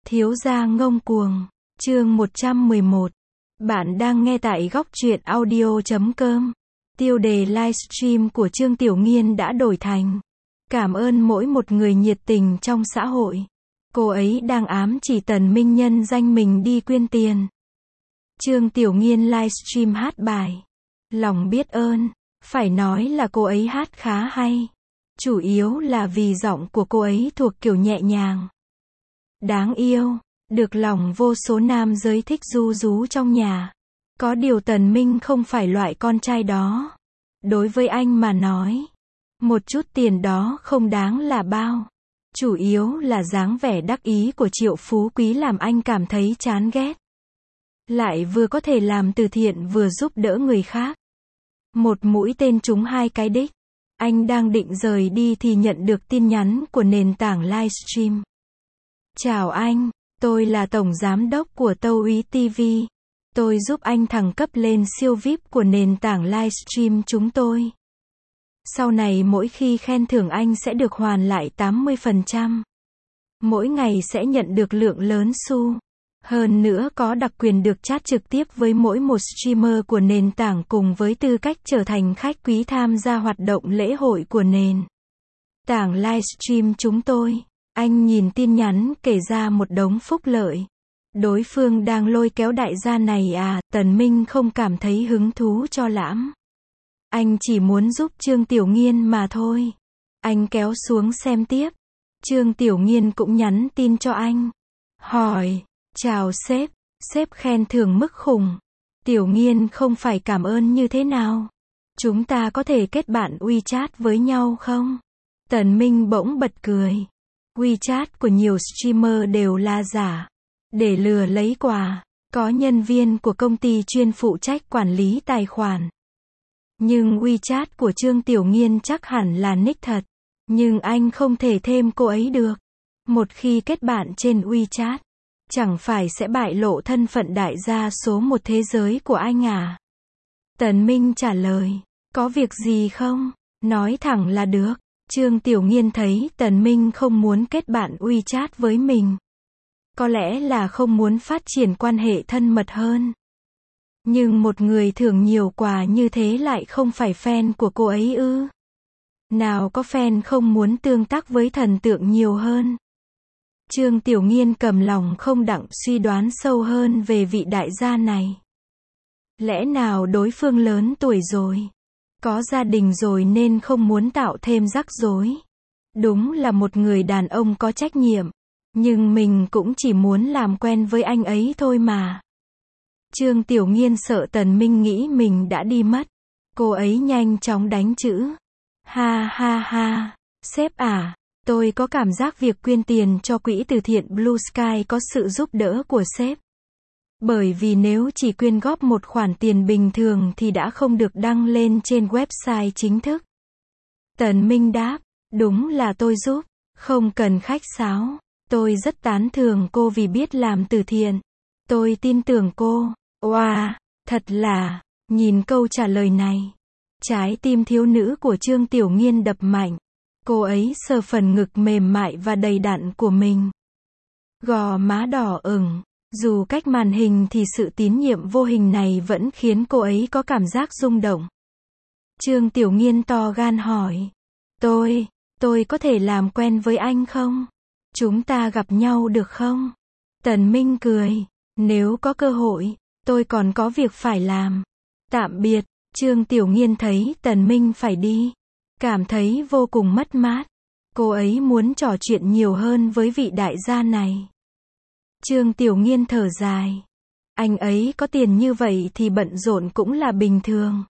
Thiếu gia ngông cuồng, chương 111. Bạn đang nghe tại góc truyện audio.com. Tiêu đề livestream của Trương Tiểu Nghiên đã đổi thành: cảm ơn mỗi một người nhiệt tình trong xã hội. Cô ấy đang ám chỉ Tần Minh nhân danh mình đi quyên tiền. Trương Tiểu Nghiên livestream hát bài Lòng biết ơn. Phải nói là cô ấy hát khá hay. Chủ yếu là vì giọng của cô ấy thuộc kiểu nhẹ nhàng, đáng yêu, được lòng vô số nam giới thích ru rú trong nhà. Có điều Tần Minh không phải loại con trai đó. Đối với anh mà nói, một chút tiền đó không đáng là bao. Chủ yếu là dáng vẻ đắc ý của Triệu Phú Quý làm anh cảm thấy chán ghét. Lại vừa có thể làm từ thiện vừa giúp đỡ người khác. Một mũi tên trúng hai cái đích. Anh đang định rời đi thì nhận được tin nhắn của nền tảng livestream. Chào anh, tôi là tổng giám đốc của Tâu Úy TV. Tôi giúp anh thăng cấp lên siêu VIP của nền tảng livestream chúng tôi. Sau này mỗi khi khen thưởng anh sẽ được hoàn lại 80%. Mỗi ngày sẽ nhận được lượng lớn xu. Hơn nữa có đặc quyền được chat trực tiếp với mỗi một streamer của nền tảng cùng với tư cách trở thành khách quý tham gia hoạt động lễ hội của nền tảng livestream chúng tôi. Anh nhìn tin nhắn kể ra một đống phúc lợi. Đối phương đang lôi kéo đại gia này à, Tần Minh không cảm thấy hứng thú cho lắm. Anh chỉ muốn giúp Trương Tiểu Nghiên mà thôi. Anh kéo xuống xem tiếp. Trương Tiểu Nghiên cũng nhắn tin cho anh. Hỏi, chào sếp, sếp khen thưởng mức khủng. Tiểu Nghiên không phải cảm ơn như thế nào? Chúng ta có thể kết bạn WeChat với nhau không? Tần Minh bỗng bật cười. WeChat của nhiều streamer đều là giả, để lừa lấy quà. Có nhân viên của công ty chuyên phụ trách quản lý tài khoản. Nhưng WeChat của Trương Tiểu Nghiên chắc hẳn là nick thật. Nhưng anh không thể thêm cô ấy được. Một khi kết bạn trên WeChat, chẳng phải sẽ bại lộ thân phận đại gia số một thế giới của anh à? Tần Minh trả lời, có việc gì không? Nói thẳng là được. Trương Tiểu Nghiên thấy Tần Minh không muốn kết bạn WeChat với mình. Có lẽ là không muốn phát triển quan hệ thân mật hơn. Nhưng một người thưởng nhiều quà như thế lại không phải fan của cô ấy ư? Nào có fan không muốn tương tác với thần tượng nhiều hơn? Trương Tiểu Nghiên cầm lòng không đặng suy đoán sâu hơn về vị đại gia này. Lẽ nào đối phương lớn tuổi rồi, có gia đình rồi nên không muốn tạo thêm rắc rối? Đúng là một người đàn ông có trách nhiệm. Nhưng mình cũng chỉ muốn làm quen với anh ấy thôi mà. Trương Tiểu Nghiên sợ Tần Minh nghĩ mình đã đi mất. Cô ấy nhanh chóng đánh chữ. Ha ha ha, sếp à, tôi có cảm giác việc quyên tiền cho quỹ từ thiện Blue Sky có sự giúp đỡ của sếp. Bởi vì nếu chỉ quyên góp một khoản tiền bình thường thì đã không được đăng lên trên website chính thức. Tần Minh đáp, đúng là tôi giúp, không cần khách sáo. Tôi rất tán thưởng cô vì biết làm từ thiện. Tôi tin tưởng cô. Wow, thật là, nhìn câu trả lời này. Trái tim thiếu nữ của Trương Tiểu Nghiên đập mạnh. Cô ấy sờ phần ngực mềm mại và đầy đặn của mình. Gò má đỏ ửng. Dù cách màn hình thì sự tín nhiệm vô hình này vẫn khiến cô ấy có cảm giác rung động. Trương Tiểu Nghiên to gan hỏi. Tôi có thể làm quen với anh không? Chúng ta gặp nhau được không? Tần Minh cười. Nếu có cơ hội, tôi còn có việc phải làm. Tạm biệt. Trương Tiểu Nghiên thấy Tần Minh phải đi. Cảm thấy vô cùng mất mát. Cô ấy muốn trò chuyện nhiều hơn với vị đại gia này. Trương Tiểu Nghiên thở dài. Anh ấy có tiền như vậy thì bận rộn cũng là bình thường.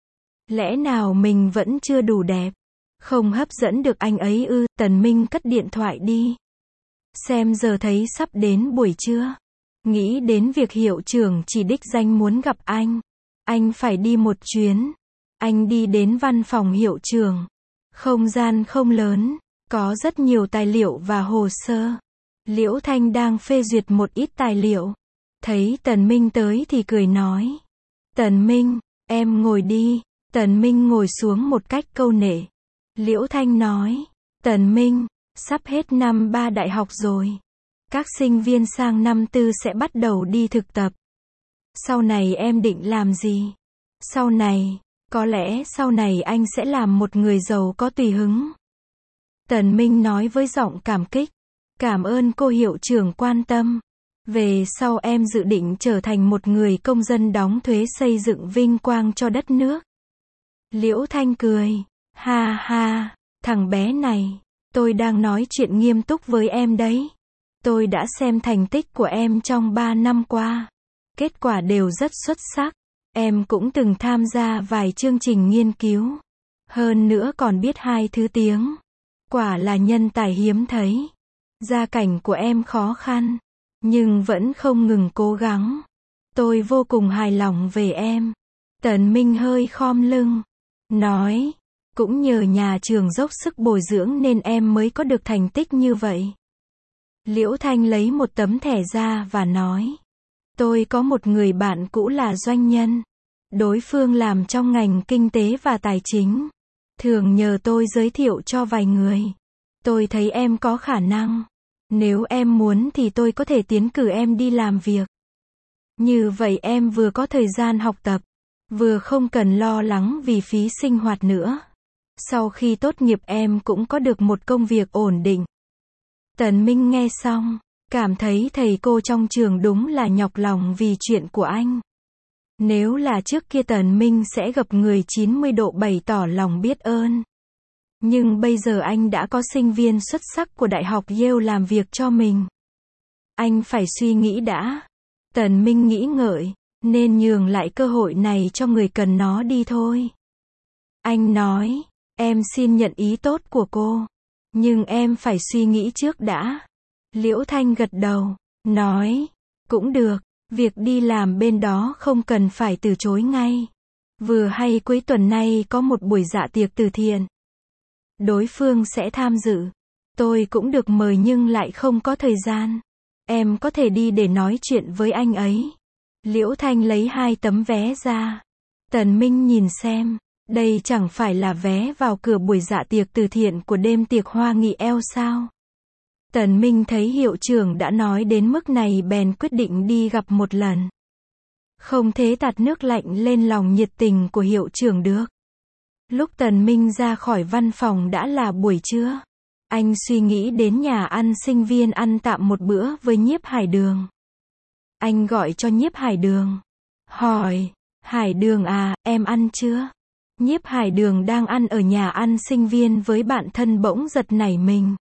Lẽ nào mình vẫn chưa đủ đẹp? Không hấp dẫn được anh ấy ư? Tần Minh cất điện thoại đi. Xem giờ thấy sắp đến buổi trưa. Nghĩ đến việc hiệu trưởng chỉ đích danh muốn gặp anh. Anh phải đi một chuyến. Anh đi đến văn phòng hiệu trưởng. Không gian không lớn, có rất nhiều tài liệu và hồ sơ. Liễu Thanh đang phê duyệt một ít tài liệu. Thấy Tần Minh tới thì cười nói. Tần Minh, em ngồi đi. Tần Minh ngồi xuống một cách câu nệ. Liễu Thanh nói. Tần Minh, sắp hết năm 3 đại học rồi. Các sinh viên sang năm tư sẽ bắt đầu đi thực tập. Sau này em định làm gì? Sau này, có lẽ sau này anh sẽ làm một người giàu có tùy hứng. Tần Minh nói với giọng cảm kích. Cảm ơn cô hiệu trưởng quan tâm. Về sau em dự định trở thành một người công dân đóng thuế xây dựng vinh quang cho đất nước. Liễu Thanh cười. Ha ha, thằng bé này, tôi đang nói chuyện nghiêm túc với em đấy. Tôi đã xem thành tích của em trong 3 năm qua. Kết quả đều rất xuất sắc. Em cũng từng tham gia vài chương trình nghiên cứu. Hơn nữa còn biết 2 thứ tiếng. Quả là nhân tài hiếm thấy. Gia cảnh của em khó khăn, nhưng vẫn không ngừng cố gắng. Tôi vô cùng hài lòng về em. Tần Minh hơi khom lưng, nói, cũng nhờ nhà trường dốc sức bồi dưỡng nên em mới có được thành tích như vậy. Liễu Thanh lấy một tấm thẻ ra và nói, tôi có một người bạn cũ là doanh nhân. Đối phương làm trong ngành kinh tế và tài chính. Thường nhờ tôi giới thiệu cho vài người. Tôi thấy em có khả năng. Nếu em muốn thì tôi có thể tiến cử em đi làm việc. Như vậy em vừa có thời gian học tập, vừa không cần lo lắng vì phí sinh hoạt nữa. Sau khi tốt nghiệp em cũng có được một công việc ổn định. Tần Minh nghe xong, cảm thấy thầy cô trong trường đúng là nhọc lòng vì chuyện của anh. Nếu là trước kia Tần Minh sẽ gặp người 90 độ bày tỏ lòng biết ơn. Nhưng bây giờ anh đã có sinh viên xuất sắc của Đại học Yale làm việc cho mình. Anh phải suy nghĩ đã. Tần Minh nghĩ ngợi, nên nhường lại cơ hội này cho người cần nó đi thôi. Anh nói, em xin nhận ý tốt của cô. Nhưng em phải suy nghĩ trước đã. Liễu Thanh gật đầu, nói, cũng được, việc đi làm bên đó không cần phải từ chối ngay. Vừa hay cuối tuần này có một buổi dạ tiệc từ thiện. Đối phương sẽ tham dự. Tôi cũng được mời nhưng lại không có thời gian. Em có thể đi để nói chuyện với anh ấy. Liễu Thanh lấy 2 tấm vé ra. Tần Minh nhìn xem. Đây chẳng phải là vé vào cửa buổi dạ tiệc từ thiện của đêm tiệc hoa nghị eo sao? Tần Minh thấy hiệu trưởng đã nói đến mức này bèn quyết định đi gặp một lần. Không thể tạt nước lạnh lên lòng nhiệt tình của hiệu trưởng được. Lúc Tần Minh ra khỏi văn phòng đã là buổi trưa. Anh suy nghĩ đến nhà ăn sinh viên ăn tạm một bữa với Nhiếp Hải Đường. Anh gọi cho Nhiếp Hải Đường. Hỏi, Hải Đường à, em ăn chưa? Nhiếp Hải Đường đang ăn ở nhà ăn sinh viên với bạn thân bỗng giật nảy mình.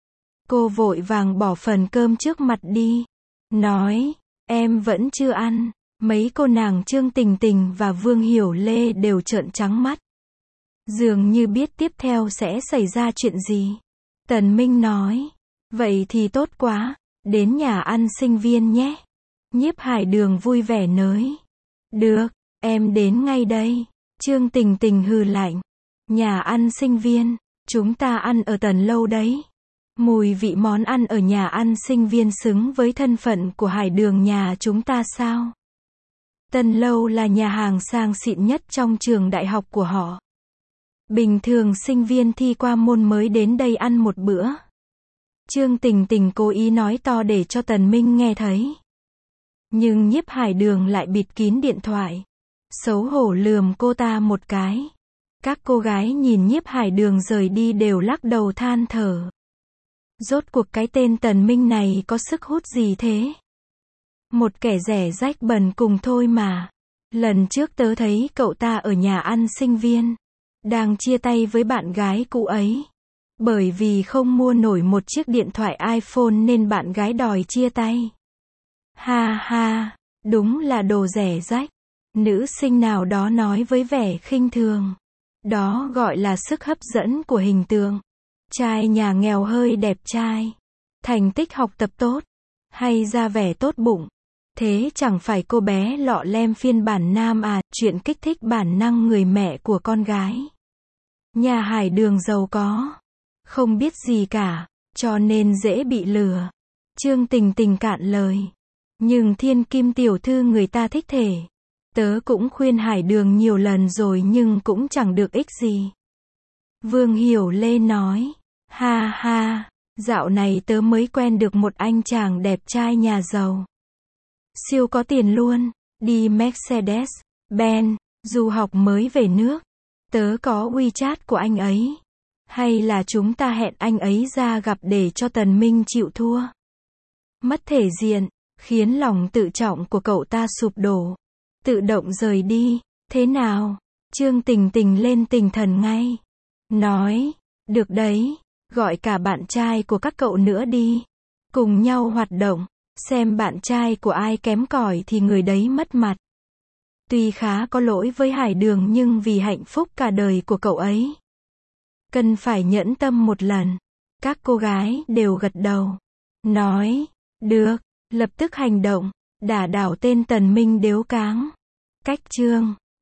Cô vội vàng bỏ phần cơm trước mặt đi. Nói, em vẫn chưa ăn. Mấy cô nàng Trương Tình Tình và Vương Hiểu Lê đều trợn trắng mắt. Dường như biết tiếp theo sẽ xảy ra chuyện gì. Tần Minh nói, vậy thì tốt quá, đến nhà ăn sinh viên nhé. Nhiếp Hải Đường vui vẻ nới. Được, em đến ngay đây. Trương Tình Tình hừ lạnh. Nhà ăn sinh viên, chúng ta ăn ở Tần Lâu đấy. Mùi vị món ăn ở nhà ăn sinh viên xứng với thân phận của Hải Đường nhà chúng ta sao? Tần Lâu là nhà hàng sang xịn nhất trong trường đại học của họ. Bình thường sinh viên thi qua môn mới đến đây ăn một bữa. Trương Tình Tình cố ý nói to để cho Tần Minh nghe thấy. Nhưng Nhiếp Hải Đường lại bịt kín điện thoại. Xấu hổ lườm cô ta một cái. Các cô gái nhìn Nhiếp Hải Đường rời đi đều lắc đầu than thở. Rốt cuộc cái tên Tần Minh này có sức hút gì thế? Một kẻ rẻ rách bần cùng thôi mà. Lần trước tớ thấy cậu ta ở nhà ăn sinh viên. Đang chia tay với bạn gái cũ ấy. Bởi vì không mua nổi một chiếc điện thoại iPhone nên bạn gái đòi chia tay. Ha ha, đúng là đồ rẻ rách. Nữ sinh nào đó nói với vẻ khinh thường. Đó gọi là sức hấp dẫn của hình tượng. Trai nhà nghèo hơi đẹp trai. Thành tích học tập tốt. Hay ra vẻ tốt bụng. Thế chẳng phải cô bé lọ lem phiên bản nam à, chuyện kích thích bản năng người mẹ của con gái. Nhà Hải Đường giàu có. Không biết gì cả, cho nên dễ bị lừa. Trương Tình Tình cạn lời. Nhưng thiên kim tiểu thư người ta thích thể. Tớ cũng khuyên Hải Đường nhiều lần rồi nhưng cũng chẳng được ích gì. Vương Hiểu Lê nói. Ha ha, Dạo này tớ mới quen được một anh chàng đẹp trai nhà giàu. Siêu có tiền luôn, đi Mercedes, Benz, du học mới về nước. Tớ có WeChat của anh ấy. Hay là chúng ta hẹn anh ấy ra gặp để cho Tần Minh chịu thua? Mất thể diện, khiến lòng tự trọng của cậu ta sụp đổ. Tự động rời đi, thế nào? Trương Tình Tình lên tinh thần ngay. Nói, được đấy, gọi cả bạn trai của các cậu nữa đi. Cùng nhau hoạt động, xem bạn trai của ai kém cỏi thì người đấy mất mặt. Tuy khá có lỗi với Hải Đường nhưng vì hạnh phúc cả đời của cậu ấy, cần phải nhẫn tâm một lần. Các cô gái đều gật đầu. Nói, được, lập tức hành động, đả đảo tên Tần Minh đếu cáng. Cách chương